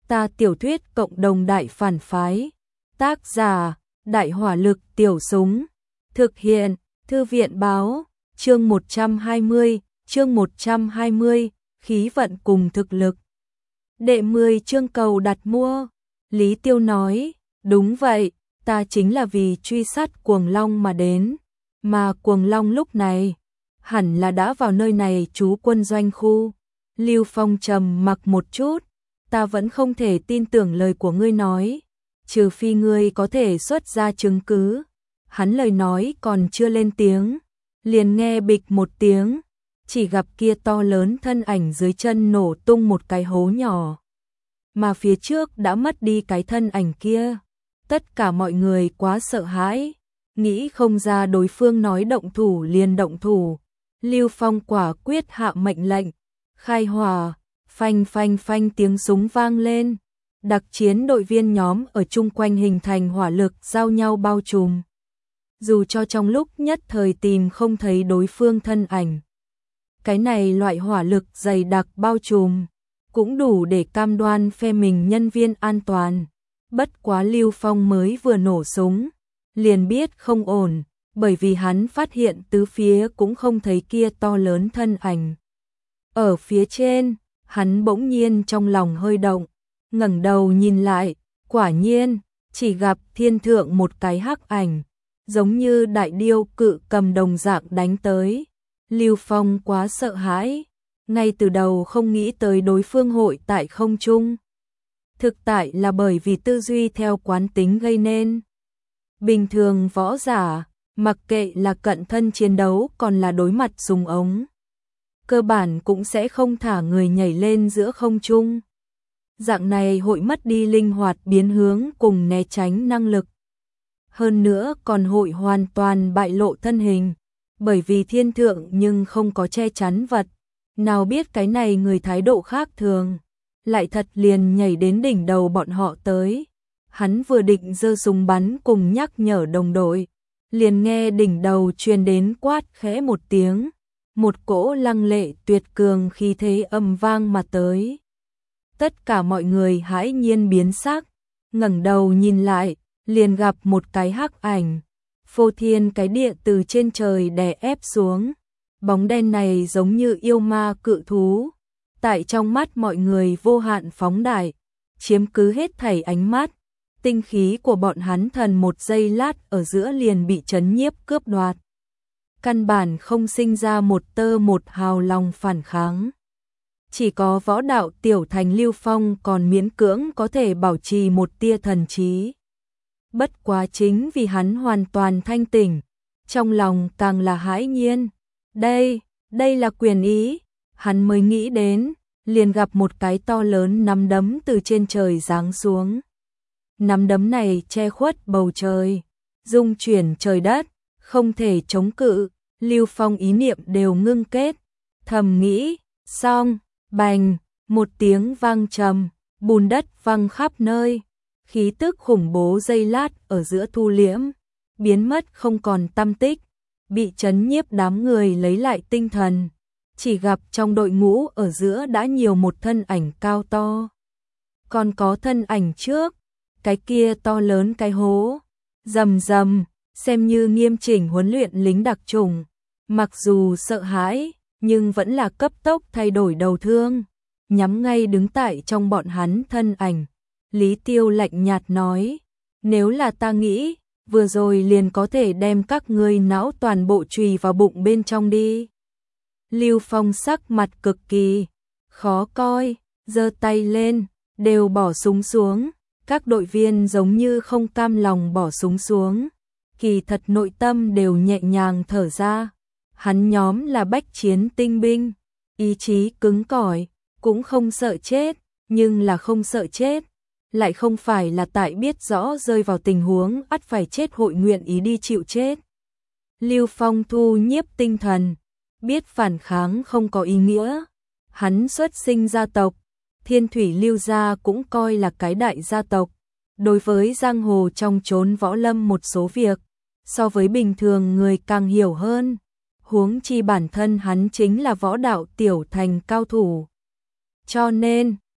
Ta tiểu thuyết cộng đồng đại phản phái. Tác giả, Đại hỏa lực tiểu súng. Thực hiện, Thư viện báo, chương 120, khí vận cùng thực lực. Đệ 10 chương cầu đặt mua. Lý Tiêu nói, đúng vậy, ta chính là vì truy sát Cuồng Long mà đến. Mà Cuồng Long lúc này, hẳn là đã vào nơi này trú quân doanh khu. Lưu Phong trầm mặc một chút, ta vẫn không thể tin tưởng lời của ngươi nói, trừ phi ngươi có thể xuất ra chứng cứ. Hắn lời nói còn chưa lên tiếng, liền nghe bịch một tiếng, chỉ gặp kia to lớn thân ảnh dưới chân nổ tung một cái hố nhỏ, mà phía trước đã mất đi cái thân ảnh kia. Tất cả mọi người quá sợ hãi, nghĩ không ra đối phương nói động thủ liền động thủ. Lưu Phong quả quyết hạ mệnh lệnh, khai hỏa. Phanh phanh phanh tiếng súng vang lên, đặc chiến đội viên nhóm ở chung quanh hình thành hỏa lực giao nhau bao trùm. Dù cho trong lúc nhất thời tìm không thấy đối phương thân ảnh, cái này loại hỏa lực dày đặc bao trùm cũng đủ để cam đoan phe mình nhân viên an toàn. Bất quá Lưu Phong mới vừa nổ súng, liền biết không ổn, bởi vì hắn phát hiện tứ phía cũng không thấy kia to lớn thân ảnh. Ở phía trên, hắn bỗng nhiên trong lòng hơi động, ngẩng đầu nhìn lại, quả nhiên, chỉ gặp thiên thượng một cái hắc ảnh, giống như đại điêu cự cầm đồng dạng đánh tới. Lưu Phong quá sợ hãi, ngay từ đầu không nghĩ tới đối phương hội tại không trung. Thực tại là bởi vì tư duy theo quán tính gây nên. Bình thường võ giả, mặc kệ là cận thân chiến đấu còn là đối mặt súng ống, cơ bản cũng sẽ không thả người nhảy lên giữa không trung. Dạng này hội mất đi linh hoạt biến hướng cùng né tránh năng lực. Hơn nữa còn hội hoàn toàn bại lộ thân hình, bởi vì thiên thượng nhưng không có che chắn vật. Nào biết cái này người thái độ khác thường, lại thật liền nhảy đến đỉnh đầu bọn họ tới. Hắn vừa định giơ súng bắn cùng nhắc nhở đồng đội, liền nghe đỉnh đầu truyền đến quát khẽ một tiếng. Một cỗ lăng lệ tuyệt cường khí thế âm vang mà tới. Tất cả mọi người hãi nhiên biến sắc, ngẩng đầu nhìn lại, liền gặp một cái hắc ảnh, phô thiên cái địa từ trên trời đè ép xuống. Bóng đen này giống như yêu ma cự thú, tại trong mắt mọi người vô hạn phóng đại, chiếm cứ hết thảy ánh mắt. Tinh khí của bọn hắn thần một giây lát ở giữa liền bị chấn nhiếp cướp đoạt. Căn bản không sinh ra một tơ một hào lòng phản kháng. Chỉ có võ đạo tiểu thành Lưu Phong còn miễn cưỡng có thể bảo trì một tia thần trí. Bất quá chính vì hắn hoàn toàn thanh tỉnh, trong lòng càng là hãi nhiên. Đây là quyền ý, hắn mới nghĩ đến, liền gặp một cái to lớn nắm đấm từ trên trời giáng xuống. Nắm đấm này che khuất bầu trời, rung chuyển trời đất, không thể chống cự. Lưu Phong ý niệm đều ngưng kết, thầm nghĩ, xong, bành, một tiếng vang trầm, bùn đất văng khắp nơi, khí tức khủng bố giây lát ở giữa thu liễm, biến mất không còn tăm tích. Bị chấn nhiếp đám người lấy lại tinh thần, chỉ gặp trong đội ngũ ở giữa đã nhiều một thân ảnh cao to. Còn có thân ảnh trước, cái kia to lớn cái hố, rầm rầm, xem như nghiêm chỉnh huấn luyện lính đặc chủng, mặc dù sợ hãi, nhưng vẫn là cấp tốc thay đổi đầu thương, nhắm ngay đứng tại trong bọn hắn thân ảnh. Lý Tiêu lạnh nhạt nói, nếu là ta nghĩ, vừa rồi liền có thể đem các ngươi não toàn bộ chùy vào bụng bên trong đi. Lưu Phong sắc mặt cực kỳ khó coi, giơ tay lên, đều bỏ súng xuống. Các đội viên giống như không cam lòng bỏ súng xuống, kỳ thật nội tâm đều nhẹ nhàng thở ra. Hắn nhóm là bách chiến tinh binh, ý chí cứng cỏi, cũng không sợ chết, nhưng là không sợ chết, lại không phải là tại biết rõ rơi vào tình huống ắt phải chết hội nguyện ý đi chịu chết. Lưu Phong thu nhiếp tinh thần, biết phản kháng không có ý nghĩa. Hắn xuất sinh gia tộc, Thiên Thủy Lưu gia cũng coi là cái đại gia tộc. Đối với giang hồ trong chốn võ lâm một số việc, so với bình thường người càng hiểu hơn. Huống chi bản thân hắn chính là võ đạo tiểu thành cao thủ. Cho nên,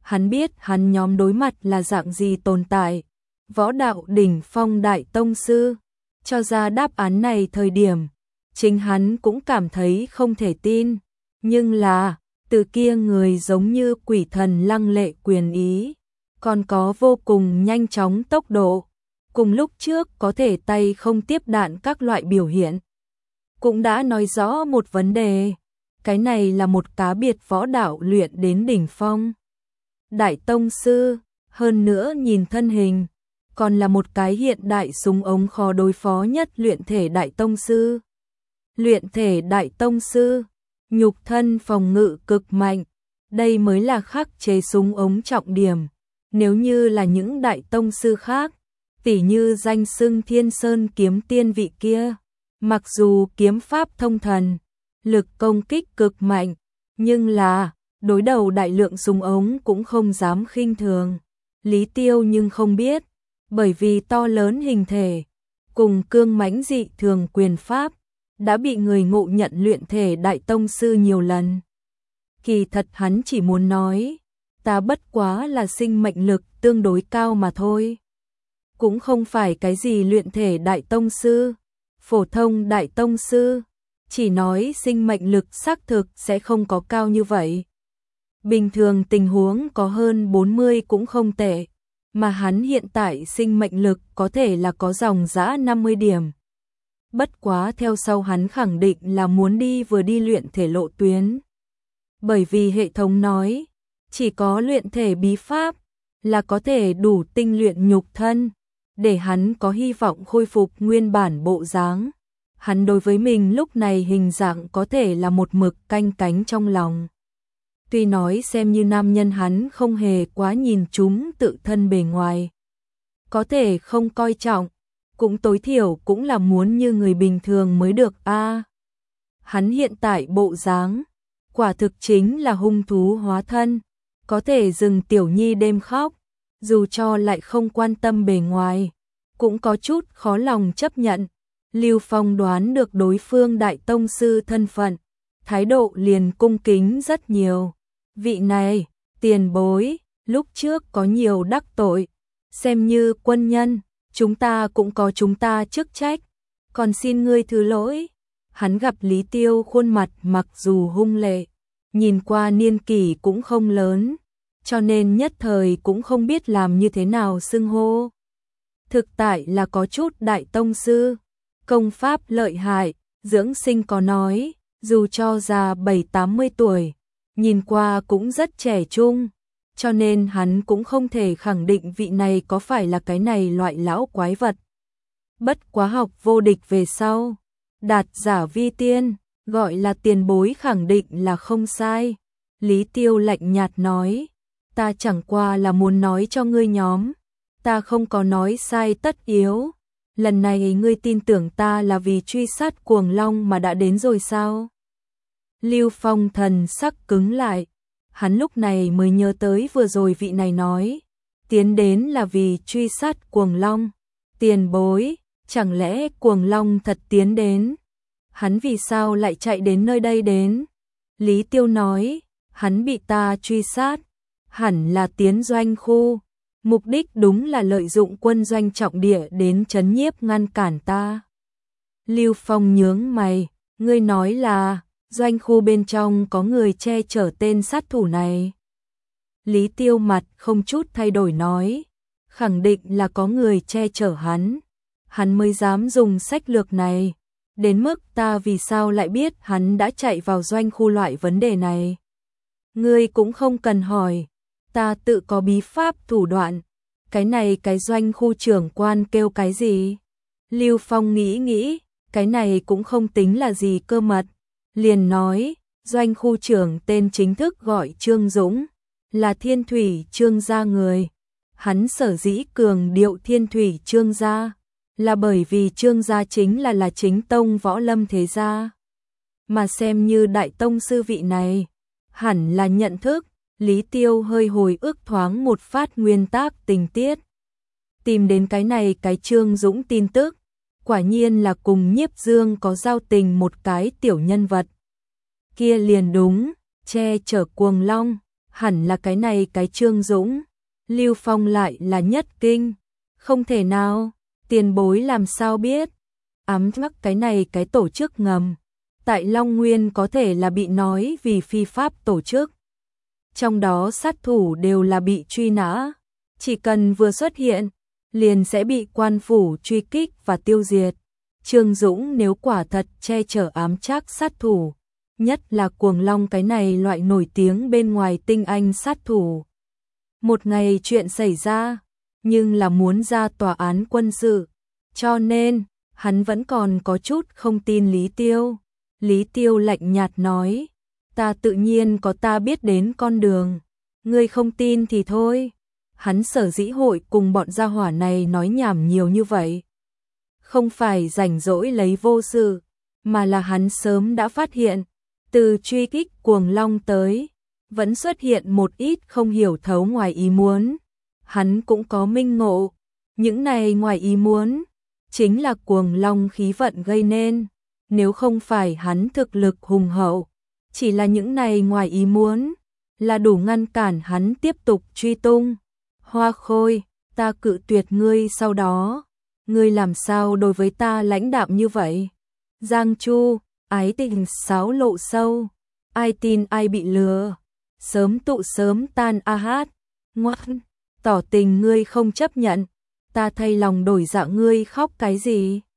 Hắn biết hắn nhóm đối mặt là dạng gì tồn tại, võ đạo đỉnh phong đại tông sư. Cho ra đáp án này thời điểm, chính hắn cũng cảm thấy không thể tin, nhưng là, từ kia người giống như quỷ thần lăng lệ quyền ý, còn có vô cùng nhanh chóng tốc độ, cùng lúc trước có thể tay không tiếp đạn các loại biểu hiện. Cũng đã nói rõ một vấn đề, cái này là một cá biệt võ đạo luyện đến đỉnh phong. Đại tông sư, hơn nữa nhìn thân hình, còn là một cái hiện đại súng ống khó đối phó nhất luyện thể đại tông sư. Luyện thể đại tông sư, nhục thân phòng ngự cực mạnh, đây mới là khắc chế súng ống trọng điểm. Nếu như là những đại tông sư khác, tỉ như danh xưng Thiên Sơn kiếm tiên vị kia, mặc dù kiếm pháp thông thần, lực công kích cực mạnh, nhưng là đối đầu đại lượng súng ống cũng không dám khinh thường. Lý Tiêu nhưng không biết, bởi vì to lớn hình thể, cùng cương mãnh dị thường quyền pháp, đã bị người ngộ nhận luyện thể đại tông sư nhiều lần. Kỳ thật hắn chỉ muốn nói, ta bất quá là sinh mệnh lực tương đối cao mà thôi. Cũng không phải cái gì luyện thể đại tông sư, phổ thông đại tông sư, chỉ nói sinh mệnh lực xác thực sẽ không có cao như vậy. Bình thường tình huống có hơn 40 cũng không tệ, mà hắn hiện tại sinh mệnh lực có thể là có dòng dã 50 điểm. Bất quá theo sau hắn khẳng định là muốn vừa đi luyện thể lộ tuyến. Bởi vì hệ thống nói, chỉ có luyện thể bí pháp là có thể đủ tinh luyện nhục thân, để hắn có hy vọng khôi phục nguyên bản bộ dáng. Hắn đối với mình lúc này hình dạng có thể là một mực canh cánh trong lòng. Tuy nói xem như nam nhân hắn không hề quá nhìn chúng tự thân bề ngoài, có thể không coi trọng, cũng tối thiểu cũng là muốn như người bình thường mới được a. Hắn hiện tại bộ dáng, quả thực chính là hung thú hóa thân, có thể dừng tiểu nhi đêm khóc, dù cho lại không quan tâm bề ngoài, cũng có chút khó lòng chấp nhận. Lưu Phong đoán được đối phương đại tông sư thân phận, thái độ liền cung kính rất nhiều. Vị này, tiền bối, lúc trước có nhiều đắc tội, xem như quân nhân, chúng ta cũng có chúng ta chức trách, còn xin ngươi thứ lỗi. Hắn gặp Lý Tiêu khuôn mặt mặc dù hung lệ, nhìn qua niên kỷ cũng không lớn, cho nên nhất thời cũng không biết làm như thế nào xưng hô. Thực tại là có chút đại tông sư, công pháp lợi hại, dưỡng sinh có nói, dù cho già 70-80 tuổi, nhìn qua cũng rất trẻ trung, cho nên hắn cũng không thể khẳng định vị này có phải là cái này loại lão quái vật. Bất quá học vô địch về sau, đạt giả vi tiên, gọi là tiền bối khẳng định là không sai. Lý Tiêu lạnh nhạt nói, ta chẳng qua là muốn nói cho ngươi nhóm, ta không có nói sai tất yếu. Lần này ngươi tin tưởng ta là vì truy sát cuồng long mà đã đến rồi sao? Lưu Phong thần sắc cứng lại, hắn lúc này mới nhớ tới vừa rồi vị này nói, tiến đến là vì truy sát cuồng long. Tiền bối, chẳng lẽ cuồng long thật tiến đến? Hắn vì sao lại chạy đến nơi đây đến? Lý Tiêu nói, hắn bị ta truy sát, hẳn là tiến doanh khu. Mục đích đúng là lợi dụng quân doanh trọng địa đến trấn nhiếp ngăn cản ta. Lưu Phong nhướng mày, ngươi nói là doanh khu bên trong có người che chở tên sát thủ này. Lý Tiêu mặt không chút thay đổi nói, khẳng định là có người che chở hắn mới dám dùng sách lược này. Đến mức ta vì sao lại biết hắn đã chạy vào doanh khu loại vấn đề này. Ngươi cũng không cần hỏi, ta tự có bí pháp thủ đoạn. Cái này cái doanh khu trưởng quan kêu cái gì? Lưu Phong nghĩ, cái này cũng không tính là gì cơ mật. Liền nói, doanh khu trưởng tên chính thức gọi Trương Dũng, là Thiên Thủy Trương gia người. Hắn sở dĩ cường điệu Thiên Thủy Trương gia, là bởi vì Trương gia chính là chính tông võ lâm thế gia. Mà xem như đại tông sư vị này, hẳn là nhận thức. Lý Tiêu hơi hồi ức thoáng một phát nguyên tác tình tiết. Tìm đến cái này cái Trương Dũng tin tức, quả nhiên là cùng Nhiếp Dương có giao tình một cái tiểu nhân vật. Kia liền đúng, che chở cuồng long, hẳn là cái này cái Trương Dũng, Lưu Phong lại là nhất kinh, không thể nào, tiền bối làm sao biết, ám mắc cái này cái tổ chức ngầm, tại Long Nguyên có thể là bị nói vì phi pháp tổ chức, trong đó sát thủ đều là bị truy nã, chỉ cần vừa xuất hiện, liền sẽ bị quan phủ truy kích và tiêu diệt. Trương Dũng nếu quả thật che chở ám trác sát thủ, nhất là Cuồng Long cái này loại nổi tiếng bên ngoài tinh anh sát thủ. Một ngày chuyện xảy ra, nhưng là muốn ra tòa án quân sự, cho nên hắn vẫn còn có chút không tin Lý Tiêu. Lý Tiêu lạnh nhạt nói, ta tự nhiên có ta biết đến con đường, ngươi không tin thì thôi. Hắn sở dĩ hội cùng bọn gia hỏa này nói nhảm nhiều như vậy. Không phải rảnh rỗi lấy vô sự, mà là hắn sớm đã phát hiện, từ truy kích Cuồng Long tới, vẫn xuất hiện một ít không hiểu thấu ngoài ý muốn. Hắn cũng có minh ngộ, những này ngoài ý muốn, chính là Cuồng Long khí vận gây nên, nếu không phải hắn thực lực hùng hậu, chỉ là những này ngoài ý muốn, là đủ ngăn cản hắn tiếp tục truy tung. Hoa Khôi, ta cự tuyệt ngươi sau đó, ngươi làm sao đối với ta lãnh đạm như vậy? Giang Chu, ái tình sáo lộ sâu, ai tin ai bị lừa, sớm tụ sớm tan a hát, ngoan, tỏ tình ngươi không chấp nhận, ta thay lòng đổi dạ ngươi khóc cái gì?